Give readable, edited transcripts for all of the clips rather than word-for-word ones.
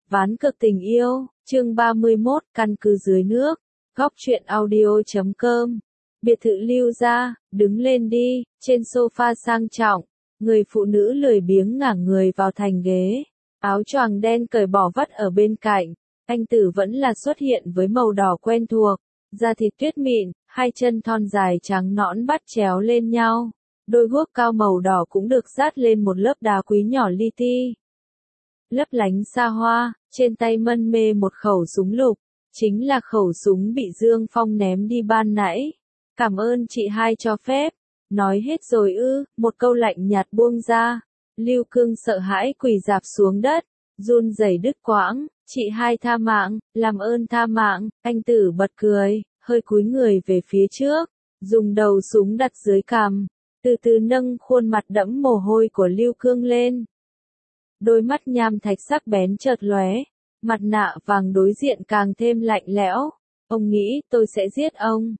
Ván cược tình yêu, chương 31, căn cứ dưới nước, góc truyện audio.com. Biệt thự Lưu gia, đứng lên đi, trên sofa sang trọng, người phụ nữ lười biếng ngả người vào thành ghế, áo choàng đen cởi bỏ vắt ở bên cạnh, anh Tử vẫn là xuất hiện với màu đỏ quen thuộc, da thịt tuyết mịn, hai chân thon dài trắng nõn bắt chéo lên nhau, đôi guốc cao màu đỏ cũng được dát lên một lớp đá quý nhỏ li ti. Lấp lánh xa hoa, trên tay mân mê một khẩu súng lục, chính là khẩu súng bị Dương Phong ném đi ban nãy. Cảm ơn chị hai cho phép. Nói hết rồi ư, một câu lạnh nhạt buông ra. Lưu Cương sợ hãi quỳ rạp xuống đất, run rẩy đứt quãng, chị hai tha mạng, làm ơn tha mạng, anh Tử bật cười, hơi cúi người về phía trước, dùng đầu súng đặt dưới cằm, từ từ nâng khuôn mặt đẫm mồ hôi của Lưu Cương lên. Đôi mắt nham thạch sắc bén chợt lóe, mặt nạ vàng đối diện càng thêm lạnh lẽo. Ông nghĩ tôi sẽ giết ông.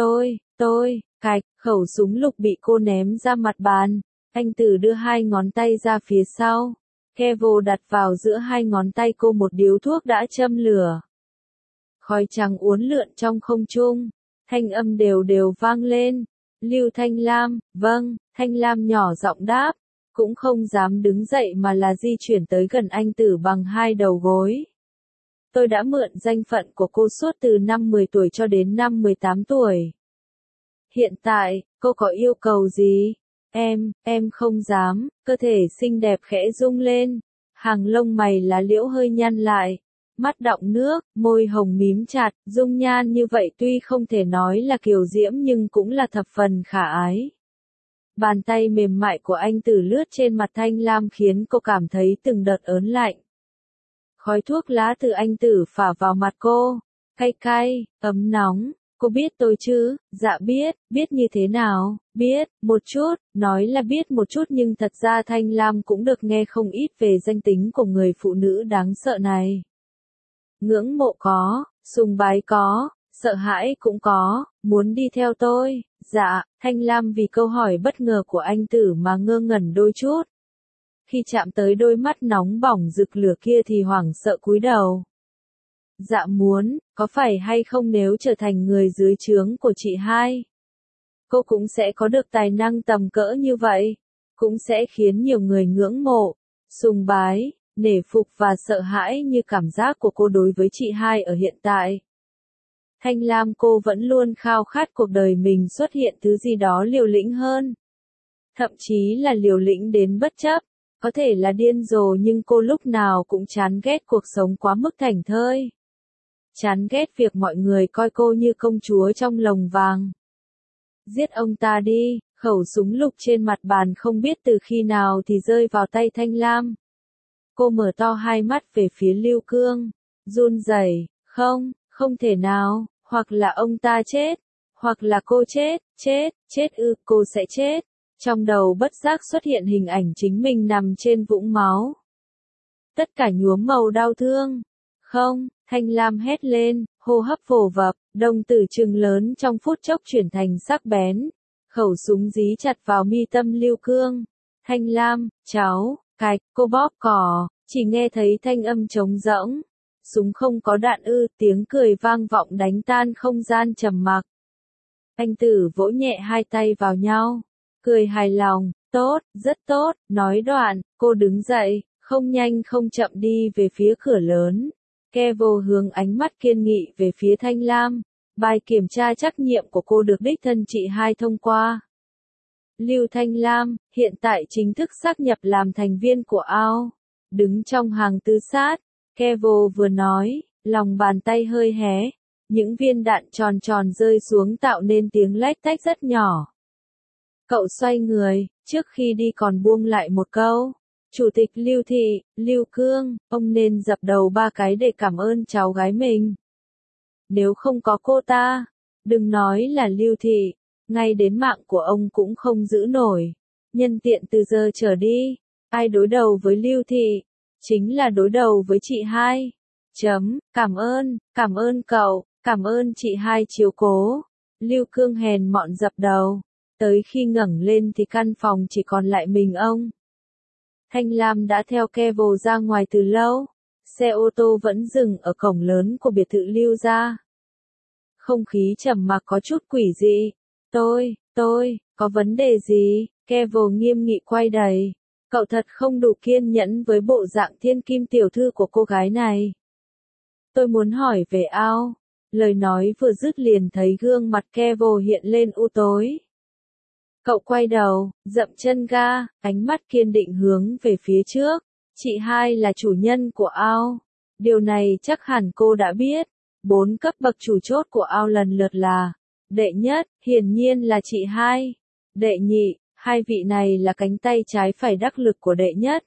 Cạch, khẩu súng lục bị cô ném ra mặt bàn. Anh Tử đưa hai ngón tay ra phía sau. Kevo đặt vào giữa hai ngón tay cô một điếu thuốc đã châm lửa. Khói trắng uốn lượn trong không trung. Thanh âm đều đều vang lên. Lưu Thanh Lam, vâng, Thanh Lam nhỏ giọng đáp. Cũng không dám đứng dậy mà là di chuyển tới gần anh Tử bằng hai đầu gối. Tôi đã mượn danh phận của cô suốt từ năm 10 tuổi cho đến năm 18 tuổi. Hiện tại, cô có yêu cầu gì? Em không dám, cơ thể xinh đẹp khẽ rung lên. Hàng lông mày lá liễu hơi nhăn lại. Mắt đọng nước, môi hồng mím chặt, dung nhan như vậy tuy không thể nói là kiều diễm nhưng cũng là thập phần khả ái. Bàn tay mềm mại của anh Tử lướt trên mặt Thanh Lam khiến cô cảm thấy từng đợt ớn lạnh. Khói thuốc lá từ anh Tử phả vào mặt cô, cay cay, ấm nóng, cô biết tôi chứ? Dạ biết như thế nào? Biết, một chút, nói là biết một chút nhưng thật ra Thanh Lam cũng được nghe không ít về danh tính của người phụ nữ đáng sợ này. Ngưỡng mộ có, sùng bái có, sợ hãi cũng có, muốn đi theo tôi. Dạ, Thanh Lam vì câu hỏi bất ngờ của anh Tử mà ngơ ngẩn đôi chút. Khi chạm tới đôi mắt nóng bỏng rực lửa kia thì hoảng sợ cúi đầu. Dạ muốn, có phải hay không nếu trở thành người dưới trướng của chị hai? Cô cũng sẽ có được tài năng tầm cỡ như vậy, cũng sẽ khiến nhiều người ngưỡng mộ, sùng bái, nể phục và sợ hãi như cảm giác của cô đối với chị hai ở hiện tại. Thanh Lam cô vẫn luôn khao khát cuộc đời mình xuất hiện thứ gì đó liều lĩnh hơn. Thậm chí là liều lĩnh đến bất chấp, có thể là điên rồ nhưng cô lúc nào cũng chán ghét cuộc sống quá mức thảnh thơi. Chán ghét việc mọi người coi cô như công chúa trong lồng vàng. Giết ông ta đi, khẩu súng lục trên mặt bàn không biết từ khi nào thì rơi vào tay Thanh Lam. Cô mở to hai mắt về phía Lưu Cương, run rẩy, không thể nào, hoặc là ông ta chết, hoặc là cô chết cô sẽ chết. Trong đầu bất giác xuất hiện hình ảnh chính mình nằm trên vũng máu. Tất cả nhuốm màu đau thương. Không, Thanh Lam hét lên, hô hấp vồ vập, đồng tử trừng lớn trong phút chốc chuyển thành sắc bén. Khẩu súng dí chặt vào mi tâm Lưu Cương. Thanh Lam, cháu, cạch, cô bóp cò, chỉ nghe thấy thanh âm trống rỗng. Súng không có đạn ư, tiếng cười vang vọng đánh tan không gian trầm mặc. Anh Tử vỗ nhẹ hai tay vào nhau, cười hài lòng, tốt, rất tốt, nói đoạn, cô đứng dậy, không nhanh không chậm đi về phía cửa lớn. Kevo hướng ánh mắt kiên nghị về phía Thanh Lam, bài kiểm tra trắc nghiệm của cô được đích thân chị hai thông qua. Lưu Thanh Lam, hiện tại chính thức xác nhập làm thành viên của AO, đứng trong hàng tư sát. Kevo vừa nói, lòng bàn tay hơi hé, những viên đạn tròn tròn rơi xuống tạo nên tiếng lách tách rất nhỏ. Cậu xoay người, trước khi đi còn buông lại một câu. Chủ tịch Lưu Thị, Lưu Cương, ông nên dập đầu 3 cái để cảm ơn cháu gái mình. Nếu không có cô ta, đừng nói là Lưu Thị, ngay đến mạng của ông cũng không giữ nổi. Nhân tiện từ giờ trở đi, ai đối đầu với Lưu Thị, chính là đối đầu với chị hai. Cảm ơn cậu, cảm ơn chị hai chiếu cố. Lưu Cương hèn mọn dập đầu, tới khi ngẩng lên thì căn phòng chỉ còn lại mình ông. Thanh Lam đã theo Kevo ra ngoài từ lâu, Xe ô tô vẫn dừng ở cổng lớn của biệt thự Lưu gia. Không khí trầm mặc có chút quỷ dị. Tôi, có vấn đề gì? Kevo nghiêm nghị quay đầy. Cậu thật không đủ kiên nhẫn với bộ dạng thiên kim tiểu thư của cô gái này. Tôi muốn hỏi về Ao. Lời nói vừa dứt liền thấy gương mặt Kevo hiện lên u tối. Cậu quay đầu, dậm chân ga, ánh mắt kiên định hướng về phía trước. Chị hai là chủ nhân của Ao. Điều này chắc hẳn cô đã biết. 4 cấp bậc chủ chốt của Ao lần lượt là: đệ nhất, hiển nhiên là chị hai. Đệ nhị, hai vị này là cánh tay trái phải đắc lực của đệ nhất.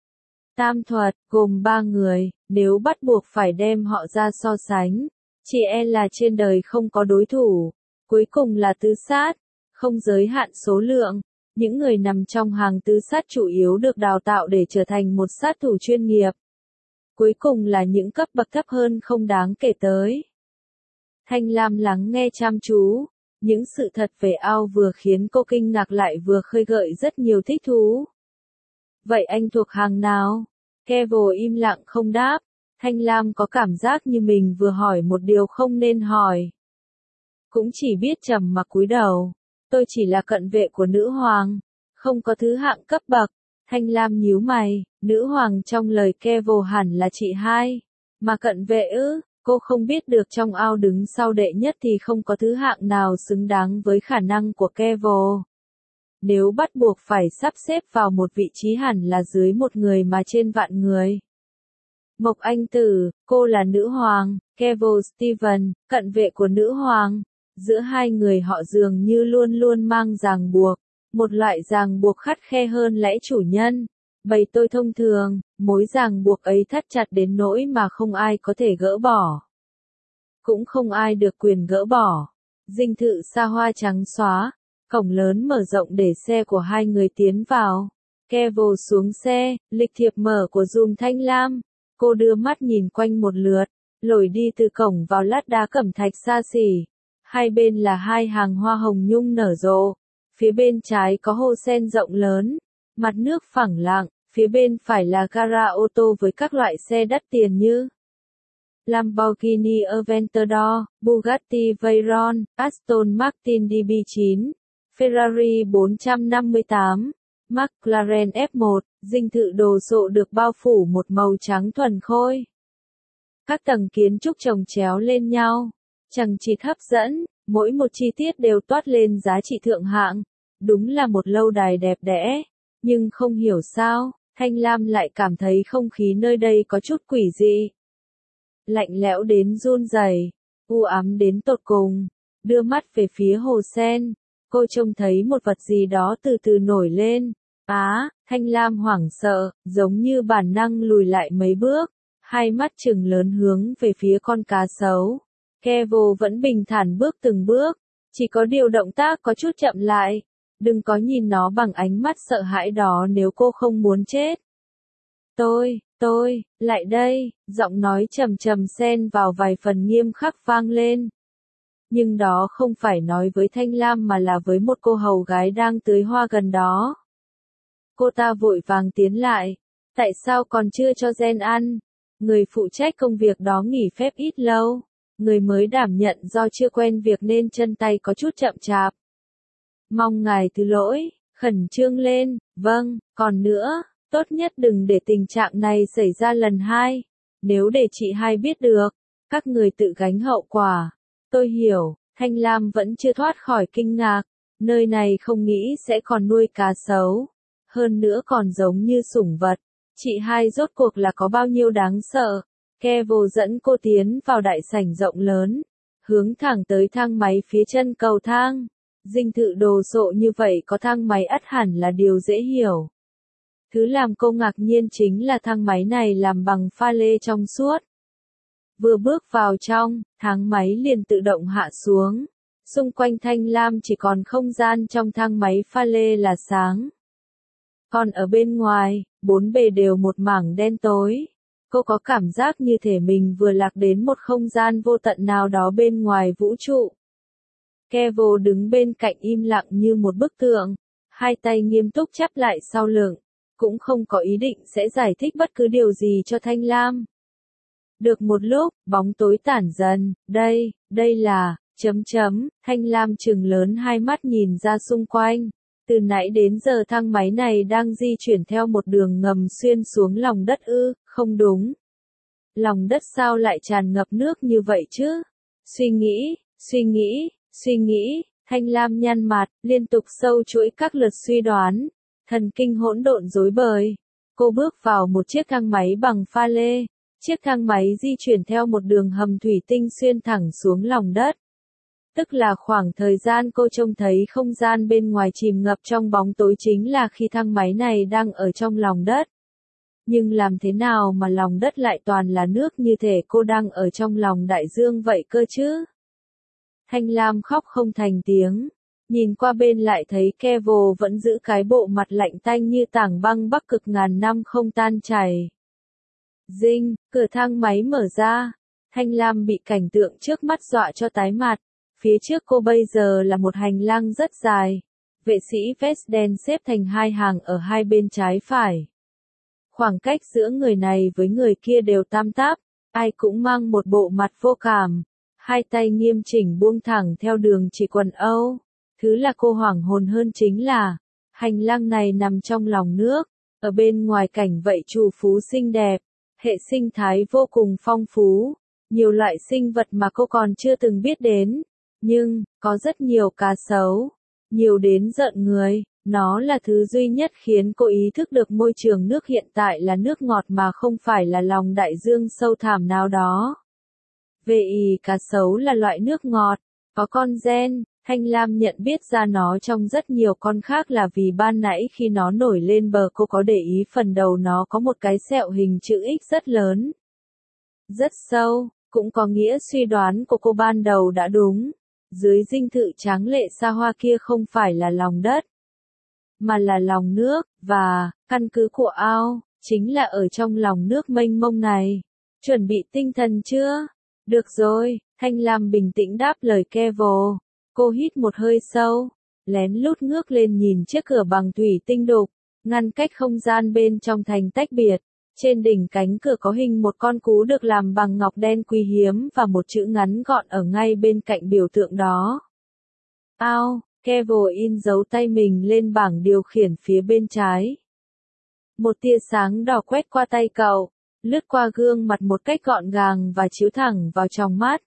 Tam thuật, gồm 3 người, nếu bắt buộc phải đem họ ra so sánh, chị e là trên đời không có đối thủ. Cuối cùng là tứ sát, không giới hạn số lượng. Những người nằm trong hàng tứ sát chủ yếu được đào tạo để trở thành một sát thủ chuyên nghiệp. Cuối cùng là những cấp bậc thấp hơn không đáng kể tới. Thanh Lam lắng nghe chăm chú. Những sự thật về Ao vừa khiến cô kinh ngạc lại vừa khơi gợi rất nhiều thích thú. Vậy anh thuộc hàng nào? Kevo im lặng không đáp. Thanh Lam có cảm giác như mình vừa hỏi một điều không nên hỏi. Cũng chỉ biết trầm mặc cúi đầu. Tôi chỉ là cận vệ của nữ hoàng, không có thứ hạng cấp bậc. Thanh Lam nhíu mày, nữ hoàng trong lời Kevo hẳn là chị hai. Mà cận vệ ư? Cô không biết được trong Ao đứng sau đệ nhất thì không có thứ hạng nào xứng đáng với khả năng của Kevo. Nếu bắt buộc phải sắp xếp vào một vị trí hẳn là dưới một người mà trên vạn người. Mộc Anh Tử, cô là nữ hoàng, Kevo Steven, cận vệ của nữ hoàng. Giữa hai người họ dường như luôn luôn mang ràng buộc, một loại ràng buộc khắt khe hơn lẽ chủ nhân. Bầy tôi thông thường, mối ràng buộc ấy thắt chặt đến nỗi mà không ai có thể gỡ bỏ. Cũng không ai được quyền gỡ bỏ. Dinh thự xa hoa trắng xóa, cổng lớn mở rộng để xe của hai người tiến vào. Kevo xuống xe, lịch thiệp mở của Dùm Thanh Lam. Cô đưa mắt nhìn quanh một lượt, lội đi từ cổng vào lát đá cẩm thạch xa xỉ. Hai bên là hai hàng hoa hồng nhung nở rộ. Phía bên trái có hồ sen rộng lớn, mặt nước phẳng lặng. Phía bên phải là gara ô tô với các loại xe đắt tiền như Lamborghini Aventador, Bugatti Veyron, Aston Martin DB9, Ferrari 458, McLaren F1. Dinh thự đồ sộ được bao phủ một màu trắng thuần khôi. Các tầng kiến trúc chồng chéo lên nhau, chằng chịt hấp dẫn, mỗi một chi tiết đều toát lên giá trị thượng hạng. Đúng là một lâu đài đẹp đẽ, nhưng không hiểu sao, Thanh Lam lại cảm thấy không khí nơi đây có chút quỷ dị. Lạnh lẽo đến run rẩy, u ám đến tột cùng. Đưa mắt về phía hồ sen, cô trông thấy một vật gì đó từ từ nổi lên. Thanh Lam hoảng sợ, giống như bản năng lùi lại mấy bước, hai mắt trừng lớn hướng về phía con cá sấu. Kevo vẫn bình thản bước từng bước, chỉ có điều động tác có chút chậm lại. Đừng có nhìn nó bằng ánh mắt sợ hãi đó nếu cô không muốn chết. Tôi, lại đây, giọng nói trầm trầm xen vào vài phần nghiêm khắc vang lên. Nhưng đó không phải nói với Thanh Lam mà là với một cô hầu gái đang tưới hoa gần đó. Cô ta vội vàng tiến lại. Tại sao còn chưa cho Gen ăn? Người phụ trách công việc đó nghỉ phép ít lâu. Người mới đảm nhận do chưa quen việc nên chân tay có chút chậm chạp. Mong ngài thứ lỗi, khẩn trương lên, vâng, còn nữa, tốt nhất đừng để tình trạng này xảy ra lần hai. Nếu để chị hai biết được, các người tự gánh hậu quả. Tôi hiểu, Thanh Lam vẫn chưa thoát khỏi kinh ngạc. Nơi này không nghĩ sẽ còn nuôi cá sấu. Hơn nữa còn giống như sủng vật. Chị hai rốt cuộc là có bao nhiêu đáng sợ. Kevo dẫn cô tiến vào đại sảnh rộng lớn, hướng thẳng tới thang máy phía chân cầu thang. Dinh thự đồ sộ như vậy có thang máy ắt hẳn là điều dễ hiểu. Thứ làm cô ngạc nhiên chính là thang máy này làm bằng pha lê trong suốt. Vừa bước vào trong, thang máy liền tự động hạ xuống. Xung quanh Thanh Lam chỉ còn không gian trong thang máy pha lê là sáng. Còn ở bên ngoài, bốn bề đều một mảng đen tối. Cô có cảm giác như thể mình vừa lạc đến một không gian vô tận nào đó bên ngoài vũ trụ. Kevo đứng bên cạnh im lặng như một bức tượng, hai tay nghiêm túc chắp lại sau lưng, cũng không có ý định sẽ giải thích bất cứ điều gì cho Thanh Lam. Được một lúc, bóng tối tản dần, đây là, Thanh Lam trừng lớn hai mắt nhìn ra xung quanh. Từ nãy đến giờ thang máy này đang di chuyển theo một đường ngầm xuyên xuống lòng đất ư, không đúng. Lòng đất sao lại tràn ngập nước như vậy chứ? Suy nghĩ, Thanh Lam nhăn mặt, liên tục sâu chuỗi các lượt suy đoán. Thần kinh hỗn độn rối bời. Cô bước vào một chiếc thang máy bằng pha lê. Chiếc thang máy di chuyển theo một đường hầm thủy tinh xuyên thẳng xuống lòng đất. Tức là khoảng thời gian cô trông thấy không gian bên ngoài chìm ngập trong bóng tối chính là khi thang máy này đang ở trong lòng đất. Nhưng làm thế nào mà lòng đất lại toàn là nước như thể cô đang ở trong lòng đại dương vậy cơ chứ? Thanh Lam khóc không thành tiếng. Nhìn qua bên lại thấy Kevo vẫn giữ cái bộ mặt lạnh tanh như tảng băng Bắc Cực ngàn năm không tan chảy. Dinh, cửa thang máy mở ra. Thanh Lam bị cảnh tượng trước mắt dọa cho tái mặt. Phía trước cô bây giờ là một hành lang rất dài. Vệ sĩ vest đen xếp thành hai hàng ở hai bên trái phải. Khoảng cách giữa người này với người kia đều tam táp, ai cũng mang một bộ mặt vô cảm. Hai tay nghiêm chỉnh buông thẳng theo đường chỉ quần âu. Thứ là cô hoảng hồn hơn chính là, hành lang này nằm trong lòng nước, ở bên ngoài cảnh vậy trù phú xinh đẹp, hệ sinh thái vô cùng phong phú, nhiều loại sinh vật mà cô còn chưa từng biết đến, nhưng, có rất nhiều cá sấu, nhiều đến rợn người, nó là thứ duy nhất khiến cô ý thức được môi trường nước hiện tại là nước ngọt mà không phải là lòng đại dương sâu thẳm nào đó. Vì cá sấu là loại nước ngọt, có con gen. Thanh Lam nhận biết ra nó trong rất nhiều con khác là vì ban nãy khi nó nổi lên bờ cô có để ý phần đầu nó có một cái sẹo hình chữ X rất lớn. Rất sâu, cũng có nghĩa suy đoán của cô ban đầu đã đúng. Dưới dinh thự tráng lệ xa hoa kia không phải là lòng đất, mà là lòng nước, và, căn cứ của ao, chính là ở trong lòng nước mênh mông này. Chuẩn bị tinh thần chưa? Được rồi, Thanh Lam bình tĩnh đáp lời Kevo. Cô hít một hơi sâu, lén lút ngước lên nhìn chiếc cửa bằng thủy tinh đục, ngăn cách không gian bên trong thành tách biệt. Trên đỉnh cánh cửa có hình một con cú được làm bằng ngọc đen quý hiếm và một chữ ngắn gọn ở ngay bên cạnh biểu tượng đó. Ao, Kevo in dấu tay mình lên bảng điều khiển phía bên trái. Một tia sáng đỏ quét qua tay cậu, lướt qua gương mặt một cách gọn gàng và chiếu thẳng vào trong mắt.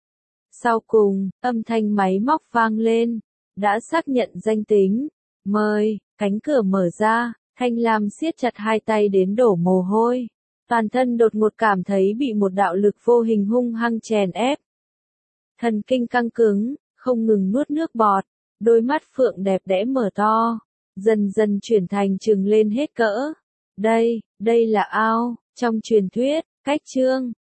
Sau cùng, âm thanh máy móc vang lên, đã xác nhận danh tính. Mời, cánh cửa mở ra, Thanh Lam siết chặt hai tay đến đổ mồ hôi. Toàn thân đột ngột cảm thấy bị một đạo lực vô hình hung hăng chèn ép. Thần kinh căng cứng, không ngừng nuốt nước bọt, đôi mắt phượng đẹp đẽ mở to, dần dần chuyển thành trừng lên hết cỡ. Đây là ao, trong truyền thuyết, cách chương.